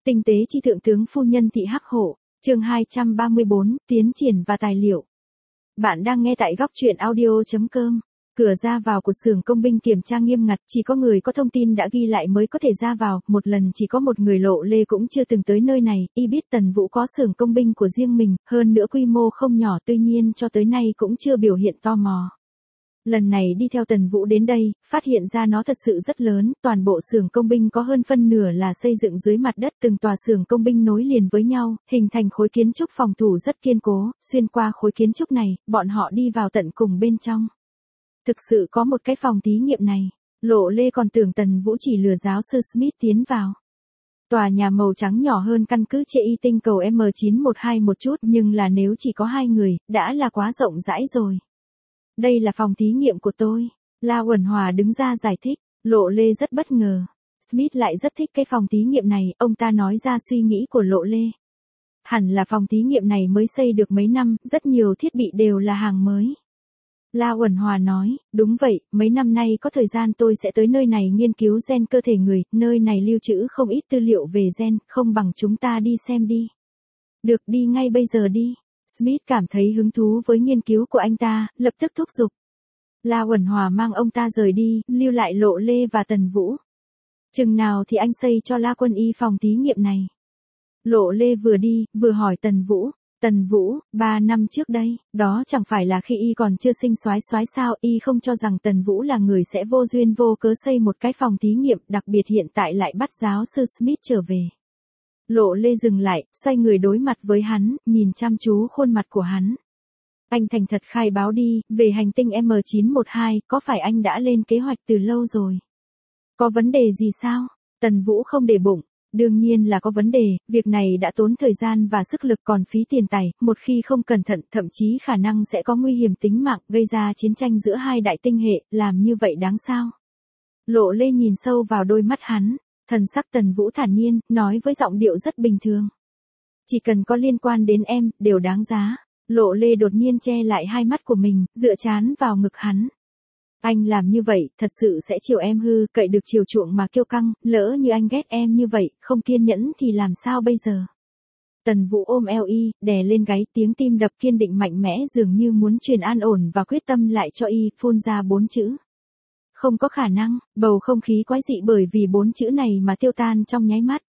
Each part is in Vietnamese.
Tinh tế chi thượng tướng phu nhân thị Hắc Hổ, chương 234, tiến triển và tài liệu. Bạn đang nghe tại góc truyện audio.com. Cửa ra vào của xưởng công binh kiểm tra nghiêm ngặt, chỉ có người có thông tin đã ghi lại mới có thể ra vào, một lần chỉ có một người Lộ Lê cũng chưa từng tới nơi này, y biết Tần Vũ có xưởng công binh của riêng mình, hơn nữa quy mô không nhỏ, tuy nhiên cho tới nay cũng chưa biểu hiện tò mò. Lần này đi theo Tần Vũ đến đây, phát hiện ra nó thật sự rất lớn, toàn bộ xưởng công binh có hơn phân nửa là xây dựng dưới mặt đất, từng tòa xưởng công binh nối liền với nhau, hình thành khối kiến trúc phòng thủ rất kiên cố, xuyên qua khối kiến trúc này, bọn họ đi vào tận cùng bên trong. Thực sự có một cái phòng thí nghiệm này, Lộ Lê còn tưởng Tần Vũ chỉ lừa giáo sư Smith tiến vào. Tòa nhà màu trắng nhỏ hơn căn cứ Chê Y tinh cầu M912 một chút, nhưng là nếu chỉ có 2 người, đã là quá rộng rãi rồi. Đây là phòng thí nghiệm của tôi. La Uẩn Hòa đứng ra giải thích, Lộ Lê rất bất ngờ. Smith lại rất thích cái phòng thí nghiệm này, ông ta nói ra suy nghĩ của Lộ Lê. Hẳn là phòng thí nghiệm này mới xây được mấy năm, rất nhiều thiết bị đều là hàng mới. La Uẩn Hòa nói, đúng vậy, mấy năm nay có thời gian tôi sẽ tới nơi này nghiên cứu gen cơ thể người, nơi này lưu trữ không ít tư liệu về gen, không bằng chúng ta đi xem đi. Được, đi ngay bây giờ đi. Smith cảm thấy hứng thú với nghiên cứu của anh ta, lập tức thúc giục. La Uẩn Hòa mang ông ta rời đi, lưu lại Lộ Lê và Tần Vũ. Chừng nào thì anh xây cho La Quân Y phòng thí nghiệm này? Lộ Lê vừa đi, vừa hỏi Tần Vũ. Tần Vũ, 3 năm trước đây, đó chẳng phải là khi y còn chưa sinh soái sao, y không cho rằng Tần Vũ là người sẽ vô duyên vô cớ xây một cái phòng thí nghiệm, đặc biệt hiện tại lại bắt giáo sư Smith trở về. Lộ Lê dừng lại, xoay người đối mặt với hắn, nhìn chăm chú khuôn mặt của hắn. Anh thành thật khai báo đi, về hành tinh M912, có phải anh đã lên kế hoạch từ lâu rồi? Có vấn đề gì sao? Tần Vũ không để bụng. Đương nhiên là có vấn đề, việc này đã tốn thời gian và sức lực còn phí tiền tài, một khi không cẩn thận thậm chí khả năng sẽ có nguy hiểm tính mạng, gây ra chiến tranh giữa hai đại tinh hệ, làm như vậy đáng sao? Lộ Lê nhìn sâu vào đôi mắt hắn. Thần sắc Tần Vũ thản nhiên, nói với giọng điệu rất bình thường. Chỉ cần có liên quan đến em, đều đáng giá. Lộ Lê đột nhiên che lại hai mắt của mình, dựa trán vào ngực hắn. Anh làm như vậy, thật sự sẽ chiều em hư, cậy được chiều chuộng mà kiêu căng, lỡ như anh ghét em như vậy, không kiên nhẫn thì làm sao bây giờ? Tần Vũ ôm eo y, đè lên gáy, tiếng tim đập kiên định mạnh mẽ dường như muốn truyền an ổn và quyết tâm lại cho y, phun ra 4 chữ. Không có khả năng, bầu không khí quái dị bởi vì 4 chữ này mà tiêu tan trong nháy mắt.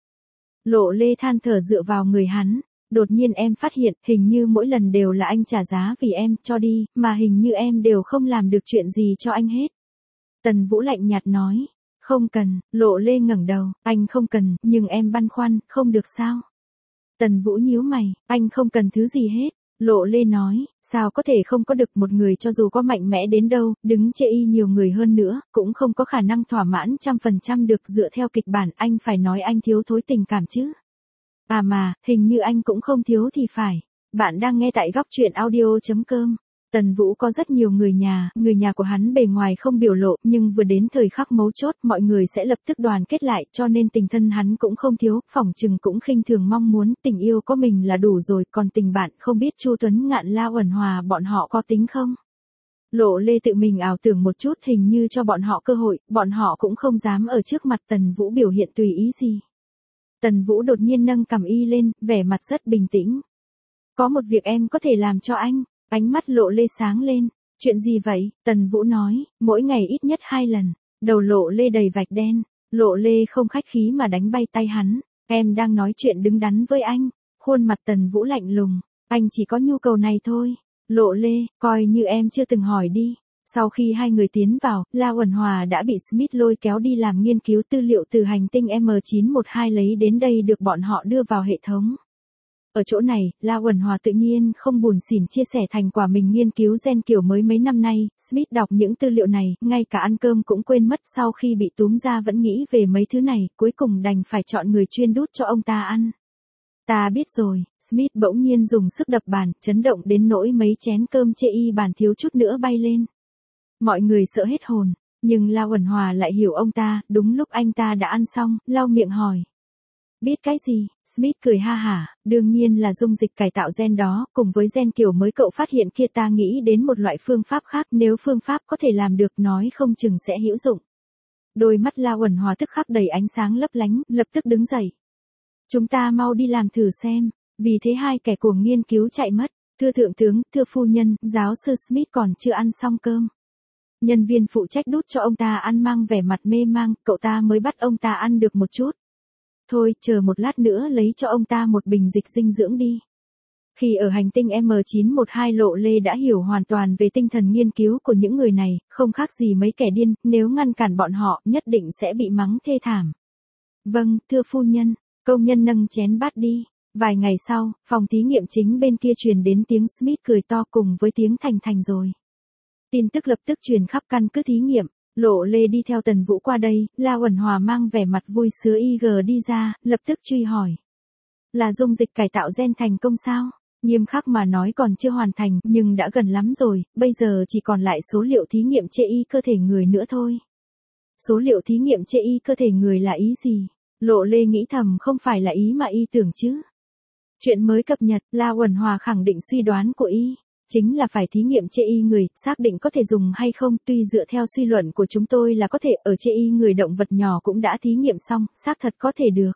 Lộ Lê than thở dựa vào người hắn, đột nhiên em phát hiện, hình như mỗi lần đều là anh trả giá vì em, cho đi, mà hình như em đều không làm được chuyện gì cho anh hết. Tần Vũ lạnh nhạt nói, không cần, Lộ Lê ngẩng đầu, anh không cần, nhưng em băn khoăn, không được sao? Tần Vũ nhíu mày, anh không cần thứ gì hết. Lộ Lê nói, sao có thể không có được, một người cho dù có mạnh mẽ đến đâu, đứng Chê Y nhiều người hơn nữa, cũng không có khả năng thỏa mãn 100% được, dựa theo kịch bản, anh phải nói anh thiếu thốn tình cảm chứ. À mà, hình như anh cũng không thiếu thì phải. Bạn đang nghe tại góc truyện audio.com. Tần Vũ có rất nhiều người nhà của hắn bề ngoài không biểu lộ, nhưng vừa đến thời khắc mấu chốt, mọi người sẽ lập tức đoàn kết lại, cho nên tình thân hắn cũng không thiếu, phỏng chừng cũng khinh thường mong muốn, tình yêu có mình là đủ rồi, còn tình bạn không biết Chu Tuấn Ngạn La Uẩn Hòa bọn họ có tính không? Lộ Lê tự mình ảo tưởng một chút, hình như cho bọn họ cơ hội, bọn họ cũng không dám ở trước mặt Tần Vũ biểu hiện tùy ý gì. Tần Vũ đột nhiên nâng cằm y lên, vẻ mặt rất bình tĩnh. Có một việc em có thể làm cho anh. Ánh mắt Lộ Lê sáng lên. Chuyện gì vậy? Tần Vũ nói, mỗi ngày ít nhất 2 lần. Đầu Lộ Lê đầy vạch đen. Lộ Lê không khách khí mà đánh bay tay hắn. Em đang nói chuyện đứng đắn với anh. Khuôn mặt Tần Vũ lạnh lùng. Anh chỉ có nhu cầu này thôi. Lộ Lê, coi như em chưa từng hỏi đi. Sau khi hai người tiến vào, La Uẩn Hòa đã bị Smith lôi kéo đi làm nghiên cứu, tư liệu từ hành tinh M912 lấy đến đây được bọn họ đưa vào hệ thống. Ở chỗ này, La Uẩn Hòa tự nhiên không buồn xỉn chia sẻ thành quả mình nghiên cứu gen kiểu mới mấy năm nay. Smith đọc những tư liệu này, ngay cả ăn cơm cũng quên mất, sau khi bị túm ra vẫn nghĩ về mấy thứ này, cuối cùng đành phải chọn người chuyên đút cho ông ta ăn. Ta biết rồi. Smith bỗng nhiên dùng sức đập bàn, chấn động đến nỗi mấy chén cơm Chê Y bàn thiếu chút nữa bay lên. Mọi người sợ hết hồn, nhưng La Uẩn Hòa lại hiểu ông ta, đúng lúc anh ta đã ăn xong, lau miệng hỏi. Biết cái gì? Smith cười ha hả, đương nhiên là dung dịch cải tạo gen đó, cùng với gen kiểu mới cậu phát hiện kia, ta nghĩ đến một loại phương pháp khác, nếu phương pháp có thể làm được nói không chừng sẽ hữu dụng. Đôi mắt La Uẩn Hòa tức khắc đầy ánh sáng lấp lánh, lập tức đứng dậy. Chúng ta mau đi làm thử xem. Vì thế hai kẻ cuồng nghiên cứu chạy mất. Thưa thượng tướng, thưa phu nhân, giáo sư Smith còn chưa ăn xong cơm. Nhân viên phụ trách đút cho ông ta ăn mang vẻ mặt mê mang, cậu ta mới bắt ông ta ăn được một chút. Thôi, chờ một lát nữa lấy cho ông ta một bình dịch dinh dưỡng đi. Khi ở hành tinh M912 Lộ Lê đã hiểu hoàn toàn về tinh thần nghiên cứu của những người này, không khác gì mấy kẻ điên, nếu ngăn cản bọn họ, nhất định sẽ bị mắng thê thảm. Vâng, thưa phu nhân, công nhân nâng chén bát đi. Vài ngày sau, phòng thí nghiệm chính bên kia truyền đến tiếng Smith cười to cùng với tiếng Thành Thành rồi. Tin tức lập tức truyền khắp căn cứ thí nghiệm. Lộ Lê đi theo Tần Vũ qua đây, La Uẩn Hòa mang vẻ mặt vui sướng IG đi ra, lập tức truy hỏi. Là dung dịch cải tạo gen thành công sao? Nghiêm khắc mà nói còn chưa hoàn thành, nhưng đã gần lắm rồi, bây giờ chỉ còn lại số liệu thí nghiệm chê y cơ thể người nữa thôi. Số liệu thí nghiệm chê y cơ thể người là ý gì? Lộ Lê nghĩ thầm không phải là ý mà y tưởng chứ. Chuyện mới cập nhật, La Uẩn Hòa khẳng định suy đoán của y. Chính là phải thí nghiệm chê y người, xác định có thể dùng hay không, tuy dựa theo suy luận của chúng tôi là có thể, ở chê y người động vật nhỏ cũng đã thí nghiệm xong, xác thật có thể được.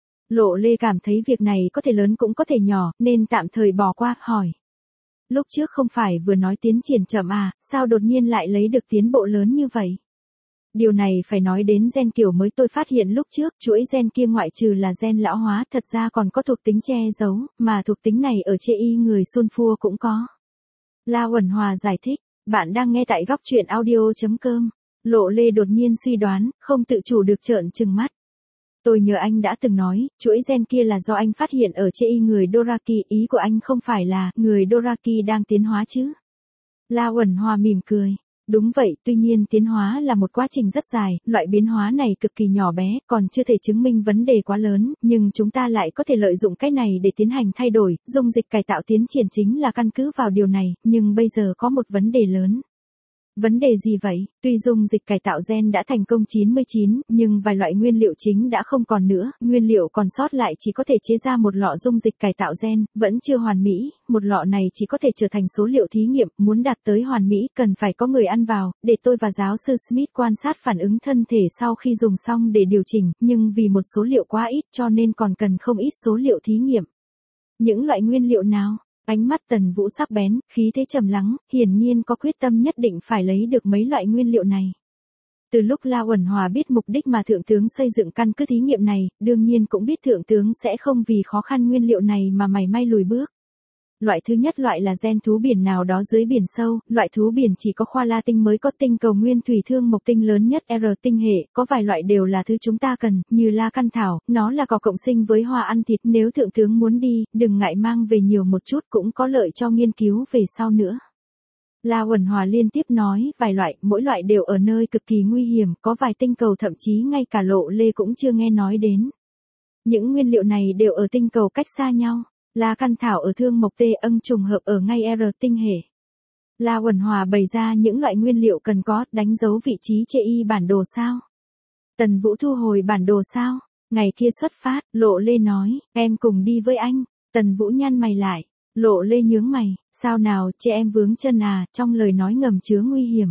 Lộ Lê cảm thấy việc này có thể lớn cũng có thể nhỏ, nên tạm thời bỏ qua, hỏi. Lúc trước không phải vừa nói tiến triển chậm à, sao đột nhiên lại lấy được tiến bộ lớn như vậy? Điều này phải nói đến gen kiểu mới tôi phát hiện lúc trước, chuỗi gen kia ngoại trừ là gen lão hóa, thật ra còn có thuộc tính che giấu, mà thuộc tính này ở chê y người sulfur cũng có. La Uẩn Hòa giải thích, bạn đang nghe tại góc truyện audio.com. Lộ Lê đột nhiên suy đoán, không tự chủ được trợn trừng mắt. Tôi nhớ anh đã từng nói, chuỗi gen kia là do anh phát hiện ở chê y người Doraki, ý của anh không phải là người Doraki đang tiến hóa chứ? La Uẩn Hòa mỉm cười. Đúng vậy, tuy nhiên tiến hóa là một quá trình rất dài, loại biến hóa này cực kỳ nhỏ bé, còn chưa thể chứng minh vấn đề quá lớn, nhưng chúng ta lại có thể lợi dụng cái này để tiến hành thay đổi, dung dịch cải tạo tiến triển chính là căn cứ vào điều này, nhưng bây giờ có một vấn đề lớn. Vấn đề gì vậy? Tuy dung dịch cải tạo gen đã thành công 99, nhưng vài loại nguyên liệu chính đã không còn nữa, nguyên liệu còn sót lại chỉ có thể chế ra một lọ dung dịch cải tạo gen, vẫn chưa hoàn mỹ, một lọ này chỉ có thể trở thành số liệu thí nghiệm, muốn đạt tới hoàn mỹ cần phải có người ăn vào, để tôi và giáo sư Smith quan sát phản ứng thân thể sau khi dùng xong để điều chỉnh, nhưng vì một số liệu quá ít cho nên còn cần không ít số liệu thí nghiệm. Những loại nguyên liệu nào? Ánh mắt Tần Vũ sắc bén, khí thế trầm lắng, hiển nhiên có quyết tâm nhất định phải lấy được mấy loại nguyên liệu này. Từ lúc La Uẩn Hòa biết mục đích mà thượng tướng xây dựng căn cứ thí nghiệm này, đương nhiên cũng biết thượng tướng sẽ không vì khó khăn nguyên liệu này mà mảy may lùi bước. Loại thứ nhất loại là gen thú biển nào đó dưới biển sâu, loại thú biển chỉ có khoa La tinh mới có, tinh cầu nguyên thủy thương mộc tinh lớn nhất R tinh hệ, có vài loại đều là thứ chúng ta cần, như la căn thảo, nó là cỏ cộng sinh với hoa ăn thịt, nếu thượng tướng muốn đi, đừng ngại mang về nhiều một chút cũng có lợi cho nghiên cứu về sau nữa. La Uẩn Hòa liên tiếp nói, vài loại, mỗi loại đều ở nơi cực kỳ nguy hiểm, có vài tinh cầu thậm chí ngay cả Lộ Lê cũng chưa nghe nói đến. Những nguyên liệu này đều ở tinh cầu cách xa nhau. La căn thảo ở thương mộc tê âng trùng hợp ở ngay R tinh hệ. La Uẩn Hòa bày ra những loại nguyên liệu cần có, đánh dấu vị trí chê y bản đồ sao? Tần Vũ thu hồi bản đồ sao? Ngày kia xuất phát, Lộ Lê nói, em cùng đi với anh. Tần Vũ nhăn mày lại. Lộ Lê nhướng mày, sao nào, chê em vướng chân à, trong lời nói ngầm chứa nguy hiểm.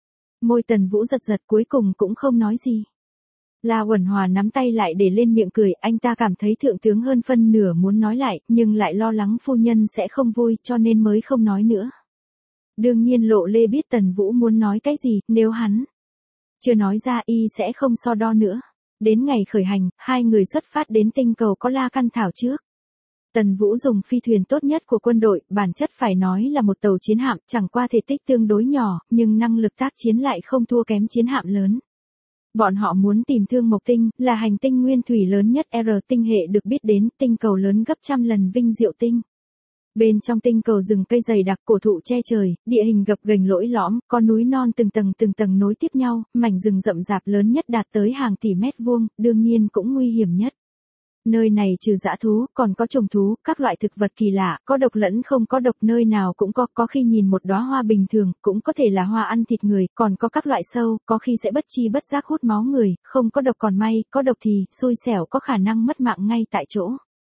Môi Tần Vũ giật giật cuối cùng cũng không nói gì. La Uẩn Hòa nắm tay lại để lên miệng cười, anh ta cảm thấy thượng tướng hơn phân nửa muốn nói lại, nhưng lại lo lắng phu nhân sẽ không vui cho nên mới không nói nữa. Đương nhiên Lộ Lê biết Tần Vũ muốn nói cái gì, nếu hắn chưa nói ra y sẽ không so đo nữa. Đến ngày khởi hành, hai người xuất phát đến tinh cầu có La căn thảo trước. Tần Vũ dùng phi thuyền tốt nhất của quân đội, bản chất phải nói là một tàu chiến hạm, chẳng qua thể tích tương đối nhỏ, nhưng năng lực tác chiến lại không thua kém chiến hạm lớn. Bọn họ muốn tìm Thương Mộc Tinh, là hành tinh nguyên thủy lớn nhất R tinh hệ được biết đến, tinh cầu lớn gấp trăm lần Vinh Diệu Tinh. Bên trong tinh cầu rừng cây dày đặc, cổ thụ che trời, địa hình gập ghềnh lỗi lõm, có núi non từng tầng nối tiếp nhau, mảnh rừng rậm rạp lớn nhất đạt tới hàng tỷ mét vuông, đương nhiên cũng nguy hiểm nhất. Nơi này trừ dã thú, còn có trùng thú, các loại thực vật kỳ lạ, có độc lẫn không có độc, nơi nào cũng có khi nhìn một đóa hoa bình thường, cũng có thể là hoa ăn thịt người, còn có các loại sâu, có khi sẽ bất chi bất giác hút máu người, không có độc còn may, có độc thì, xui xẻo có khả năng mất mạng ngay tại chỗ.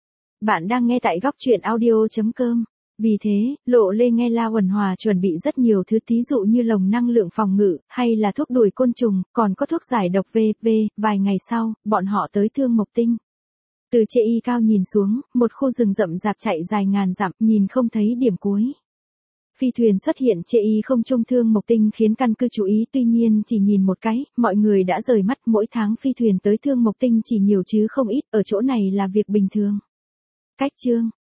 Bạn đang nghe tại góc truyện audio.com. Vì thế, Lộ Lê nghe La Uẩn Hòa chuẩn bị rất nhiều thứ, thí dụ như lồng năng lượng phòng ngự, hay là thuốc đuổi côn trùng, còn có thuốc giải độc v.v. Vài ngày sau, bọn họ tới Thương Mộc Tinh. Từ chê y cao nhìn xuống, một khu rừng rậm rạp chạy dài ngàn dặm, nhìn không thấy điểm cuối. Phi thuyền xuất hiện chê y không trông Thương Mộc Tinh khiến căn cứ chú ý, tuy nhiên chỉ nhìn một cái, mọi người đã rời mắt. Mỗi tháng phi thuyền tới Thương Mộc Tinh chỉ nhiều chứ không ít, ở chỗ này là việc bình thường. Cách chương